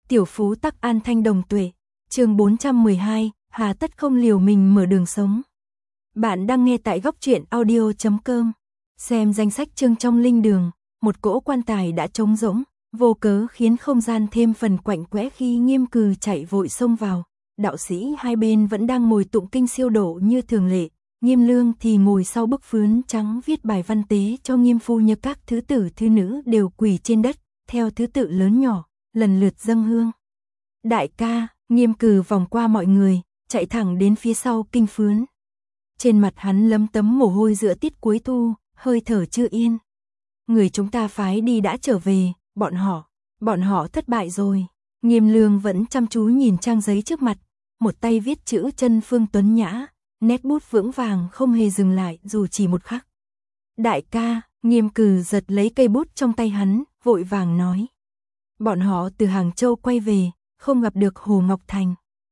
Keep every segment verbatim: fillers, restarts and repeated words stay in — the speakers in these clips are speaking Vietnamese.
Tiểu phú tắc an thanh đồng tuệ. Chương bốn trăm mười hai, hà tất không liều mình mở đường sống. Bạn đang nghe tại góc truyện audio chấm com. Xem danh sách chương trong linh đường, một cỗ quan tài đã trống rỗng, vô cớ khiến không gian thêm phần quạnh quẽ khi Nghiêm Cừ chạy vội xông vào. Đạo sĩ hai bên vẫn đang ngồi tụng kinh siêu độ như thường lệ, Nghiêm Lương thì ngồi sau bức phướn trắng viết bài văn tế cho Nghiêm phu nhân. Các thứ tử thứ nữ đều quỳ trên đất, theo thứ tự lớn nhỏ, lần lượt dâng hương. Đại ca, Nghiêm Cừ vòng qua mọi người, chạy thẳng đến phía sau kinh phướn. Trên mặt hắn lấm tấm mồ hôi giữa tiết cuối thu, hơi thở chưa yên. Người chúng ta phái đi đã trở về, bọn họ, bọn họ thất bại rồi. Nghiêm Lương vẫn chăm chú nhìn trang giấy trước mặt, một tay viết chữ chân phương tuấn nhã, nét bút vững vàng không hề dừng lại dù chỉ một khắc. Đại ca, Nghiêm Cừ giật lấy cây bút trong tay hắn, vội vàng nói. Bọn họ từ Hàng Châu quay về, không gặp được Hồ Ngọc Thành.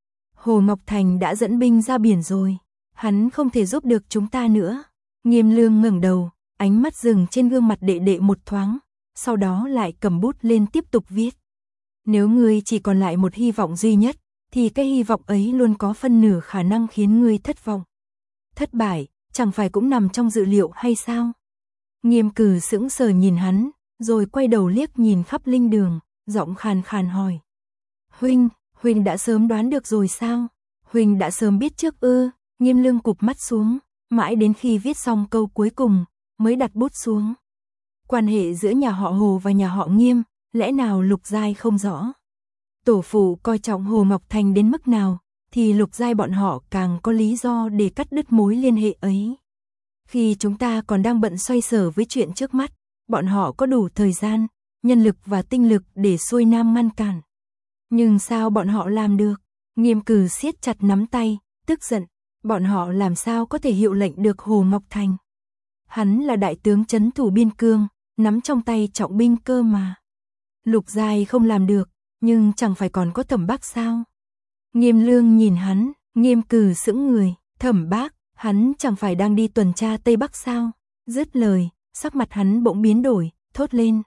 Hồ Ngọc Thành đã dẫn binh ra biển rồi, hắn không thể giúp được chúng ta nữa. Nghiêm Lương ngẩng đầu, ánh mắt dừng trên gương mặt đệ đệ một thoáng, sau đó lại cầm bút lên tiếp tục viết. Nếu ngươi chỉ còn lại một hy vọng duy nhất, thì cái hy vọng ấy luôn có phân nửa khả năng khiến ngươi thất vọng. Thất bại, chẳng phải cũng nằm trong dự liệu hay sao? Nghiêm Cừ sững sờ nhìn hắn, rồi quay đầu liếc nhìn khắp linh đường, giọng khàn khàn hỏi. Huynh, Huynh đã sớm đoán được rồi sao? Huynh đã sớm biết trước ư? Nghiêm Lương cụp mắt xuống, mãi đến khi viết xong câu cuối cùng, mới đặt bút xuống. Quan hệ giữa nhà họ Hồ và nhà họ Nghiêm, lẽ nào Lục Giai không rõ? Tổ phụ coi trọng Hồ Ngọc Thành đến mức nào, thì Lục Giai bọn họ càng có lý do để cắt đứt mối liên hệ ấy. Khi chúng ta còn đang bận xoay sở với chuyện trước mắt, bọn họ có đủ thời gian, nhân lực và tinh lực để xuôi nam ngăn cản. Nhưng sao bọn họ làm được? Nghiêm Cừ siết chặt nắm tay, tức giận. Bọn họ làm sao có thể hiệu lệnh được Hồ Ngọc Thành? Hắn là đại tướng trấn thủ biên cương, nắm trong tay trọng binh cơ mà. Lục Giai không làm được, nhưng chẳng phải còn có Thẩm Bác sao? Nghiêm Lương nhìn hắn, Nghiêm Cừ sững người. Thẩm Bác, hắn chẳng phải đang đi tuần tra Tây Bắc sao? Dứt lời, sắc mặt hắn bỗng biến đổi, thốt lên.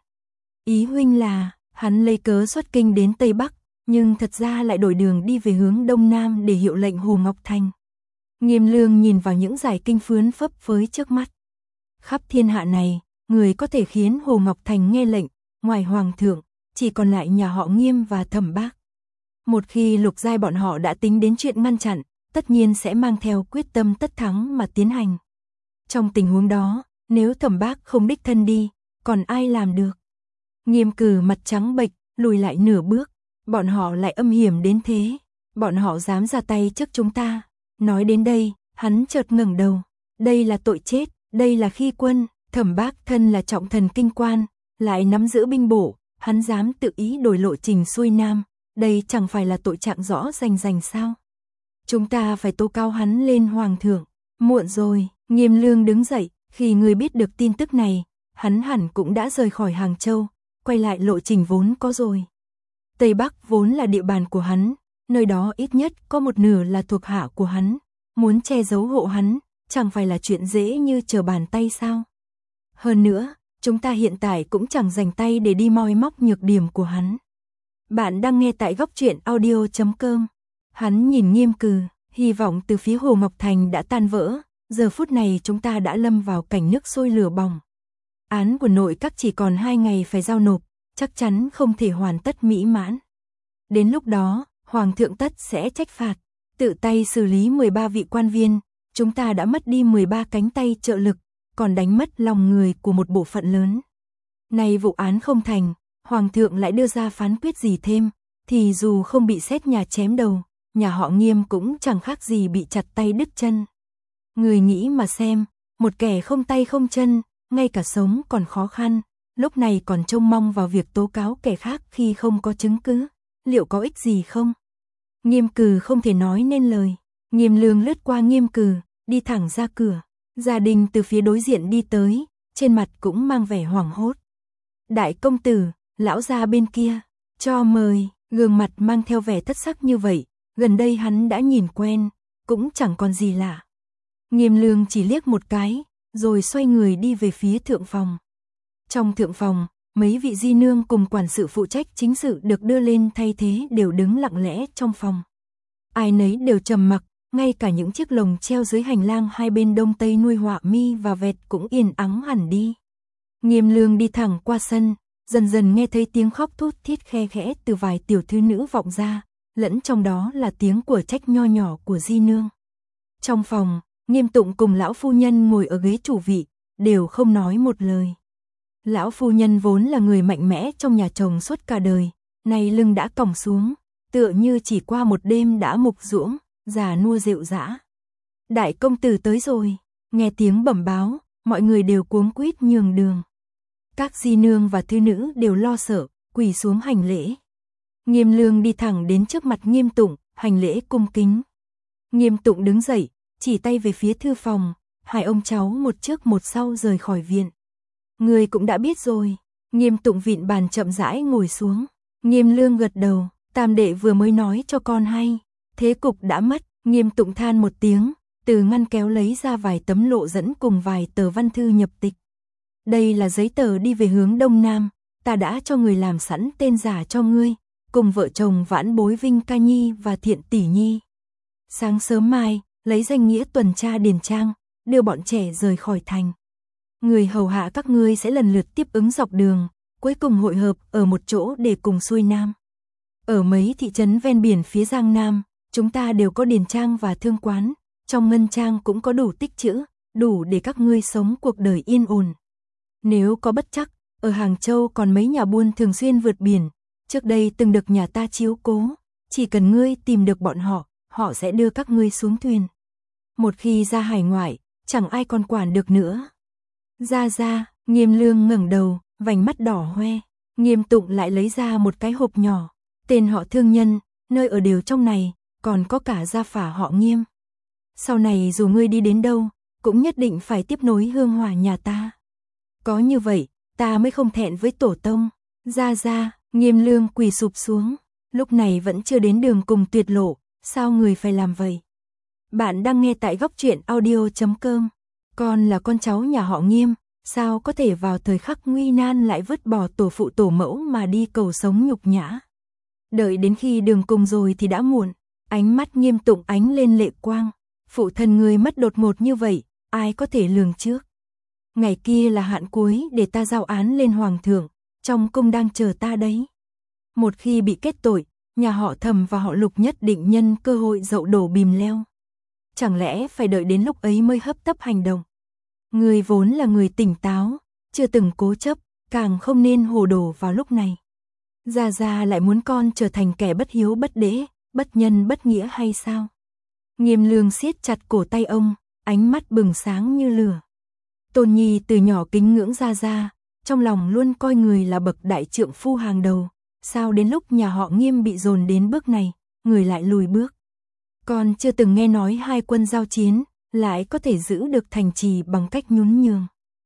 Ý huynh là, hắn lấy cớ xuất kinh đến Tây Bắc, nhưng thật ra lại đổi đường đi về hướng Đông Nam để hiệu lệnh Hồ Ngọc Thành. Nghiêm Lương nhìn vào những dải kinh phướn phấp phới trước mắt. Khắp thiên hạ này, người có thể khiến Hồ Ngọc Thành nghe lệnh, ngoài Hoàng thượng, chỉ còn lại nhà họ Nghiêm và Thẩm Bác. Một khi Lục Giai bọn họ đã tính đến chuyện ngăn chặn, tất nhiên sẽ mang theo quyết tâm tất thắng mà tiến hành. Trong tình huống đó, nếu Thẩm Bác không đích thân đi, còn ai làm được? Nghiêm Cừ mặt trắng bệch, lùi lại nửa bước. Bọn họ lại âm hiểm đến thế, bọn họ dám ra tay trước chúng ta. Nói đến đây, hắn chợt ngẩng đầu. Đây là tội chết, đây là khi quân. Thẩm Bác thân là trọng thần kinh quan, lại nắm giữ binh bộ, hắn dám tự ý đổi lộ trình xuôi nam. Đây chẳng phải là tội trạng rõ rành rành sao? Chúng ta phải tố cáo hắn lên Hoàng thượng. Muộn rồi, Nghiêm Lương đứng dậy. Khi người biết được tin tức này, hắn hẳn cũng đã rời khỏi Hàng Châu, quay lại lộ trình vốn có rồi. Tây Bắc vốn là địa bàn của hắn, nơi đó ít nhất có một nửa là thuộc hạ của hắn, muốn che giấu hộ hắn, chẳng phải là chuyện dễ như trở bàn tay sao? Hơn nữa, chúng ta hiện tại cũng chẳng dành tay để đi moi móc nhược điểm của hắn. Bạn đang nghe tại góc truyện audio chấm com. Hắn nhìn Nghiêm Cừ, hy vọng từ phía Hồ Ngọc Thành đã tan vỡ, giờ phút này chúng ta đã lâm vào cảnh nước sôi lửa bỏng. Án của nội các chỉ còn hai ngày phải giao nộp, chắc chắn không thể hoàn tất mỹ mãn. Đến lúc đó, Hoàng thượng tất sẽ trách phạt, tự tay xử lý mười ba vị quan viên, chúng ta đã mất đi mười ba cánh tay trợ lực, còn đánh mất lòng người của một bộ phận lớn. Nay vụ án không thành, Hoàng thượng lại đưa ra phán quyết gì thêm, thì dù không bị xét nhà chém đầu, nhà họ Nghiêm cũng chẳng khác gì bị chặt tay đứt chân. Người nghĩ mà xem, một kẻ không tay không chân, ngay cả sống còn khó khăn, lúc này còn trông mong vào việc tố cáo kẻ khác khi không có chứng cứ, liệu có ích gì không? Nghiêm Cừ không thể nói nên lời. Nghiêm Lương lướt qua Nghiêm Cừ, đi thẳng ra cửa. Gia đình từ phía đối diện đi tới, trên mặt cũng mang vẻ hoảng hốt. Đại công tử, lão gia bên kia, cho mời. Gương mặt mang theo vẻ thất sắc như vậy, gần đây hắn đã nhìn quen, cũng chẳng còn gì lạ. Nghiêm Lương chỉ liếc một cái, rồi xoay người đi về phía thượng phòng. Trong thượng phòng, mấy vị di nương cùng quản sự phụ trách chính sự được đưa lên thay thế đều đứng lặng lẽ trong phòng. Ai nấy đều trầm mặc, ngay cả những chiếc lồng treo dưới hành lang hai bên đông tây nuôi họa mi và vẹt cũng yên ắng hẳn đi. Nghiêm Lương đi thẳng qua sân, dần dần nghe thấy tiếng khóc thút thít khe khẽ từ vài tiểu thư nữ vọng ra, lẫn trong đó là tiếng của trách nho nhỏ của di nương. Trong phòng, Nghiêm Tụng cùng lão phu nhân ngồi ở ghế chủ vị, đều không nói một lời. Lão phu nhân vốn là người mạnh mẽ trong nhà chồng suốt cả đời, nay lưng đã còng xuống, tựa như chỉ qua một đêm đã mục ruỗng, già nua rệu rã. Đại công tử tới rồi, nghe tiếng bẩm báo, mọi người đều cuống quýt nhường đường. Các di nương và thư nữ đều lo sợ, quỳ xuống hành lễ. Nghiêm Lương đi thẳng đến trước mặt Nghiêm Tụng, hành lễ cung kính. Nghiêm Tụng đứng dậy, chỉ tay về phía thư phòng, hai ông cháu một trước một sau rời khỏi viện. Người cũng đã biết rồi. Nghiêm Tụng vịn bàn chậm rãi ngồi xuống. Nghiêm Lương gật đầu, tam đệ vừa mới nói cho con hay. Thế cục đã mất. Nghiêm Tụng than một tiếng, từ ngăn kéo lấy ra vài tấm lộ dẫn cùng vài tờ văn thư nhập tịch. Đây là giấy tờ đi về hướng Đông Nam, ta đã cho người làm sẵn tên giả cho ngươi, cùng vợ chồng Vãn Bối Vinh Ca Nhi và Thiện Tỷ Nhi. Sáng sớm mai, lấy danh nghĩa tuần tra điền trang, đưa bọn trẻ rời khỏi thành. Người hầu hạ các ngươi sẽ lần lượt tiếp ứng dọc đường, cuối cùng hội hợp ở một chỗ để cùng xuôi Nam. Ở mấy thị trấn ven biển phía Giang Nam, chúng ta đều có điền trang và thương quán, trong ngân trang cũng có đủ tích trữ, đủ để các ngươi sống cuộc đời yên ổn. Nếu có bất trắc, ở Hàng Châu còn mấy nhà buôn thường xuyên vượt biển, trước đây từng được nhà ta chiếu cố, chỉ cần ngươi tìm được bọn họ, họ sẽ đưa các ngươi xuống thuyền. Một khi ra hải ngoại, chẳng ai còn quản được nữa. Ra ra, Nghiêm Lương ngẩng đầu, vành mắt đỏ hoe. Nghiêm Tụng lại lấy ra một cái hộp nhỏ, tên họ thương nhân, nơi ở đều trong này, còn có cả gia phả họ Nghiêm. Sau này dù ngươi đi đến đâu, cũng nhất định phải tiếp nối hương hỏa nhà ta. Có như vậy, ta mới không thẹn với tổ tông. Ra ra, Nghiêm Lương quỳ sụp xuống, lúc này vẫn chưa đến đường cùng tuyệt lộ, sao người phải làm vậy? Bạn đang nghe tại góc truyện audio chấm com. Con là con cháu nhà họ Nghiêm, sao có thể vào thời khắc nguy nan lại vứt bỏ tổ phụ tổ mẫu mà đi cầu sống nhục nhã. Đợi đến khi đường cùng rồi thì đã muộn. Ánh mắt Nghiêm Tụng ánh lên lệ quang. Phụ thân người mất đột ngột như vậy, ai có thể lường trước. Ngày kia là hạn cuối để ta giao án lên hoàng thượng, trong cung đang chờ ta đấy. Một khi bị kết tội, nhà họ Thầm và họ Lục nhất định nhân cơ hội dậu đổ bìm leo. Chẳng lẽ phải đợi đến lúc ấy mới hấp tấp hành động? Người vốn là người tỉnh táo, chưa từng cố chấp, càng không nên hồ đồ vào lúc này. Gia Gia lại muốn con trở thành kẻ bất hiếu bất đễ, bất nhân bất nghĩa hay sao? Nghiêm Lương siết chặt cổ tay ông, ánh mắt bừng sáng như lửa. Tôn Nhi từ nhỏ kính ngưỡng Gia Gia, trong lòng luôn coi người là bậc đại trượng phu hàng đầu. Sao đến lúc nhà họ Nghiêm bị dồn đến bước này, người lại lùi bước? Con chưa từng nghe nói hai quân giao chiến, lại có thể giữ được thành trì bằng cách nhún nhường.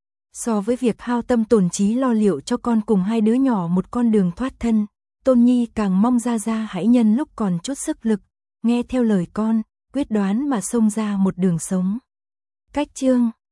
So với việc hao tâm tổn trí lo liệu cho con cùng hai đứa nhỏ một con đường thoát thân, Tôn Nhi càng mong Gia Gia hãy nhân lúc còn chút sức lực, nghe theo lời con, quyết đoán mà xông ra một đường sống. Cách chương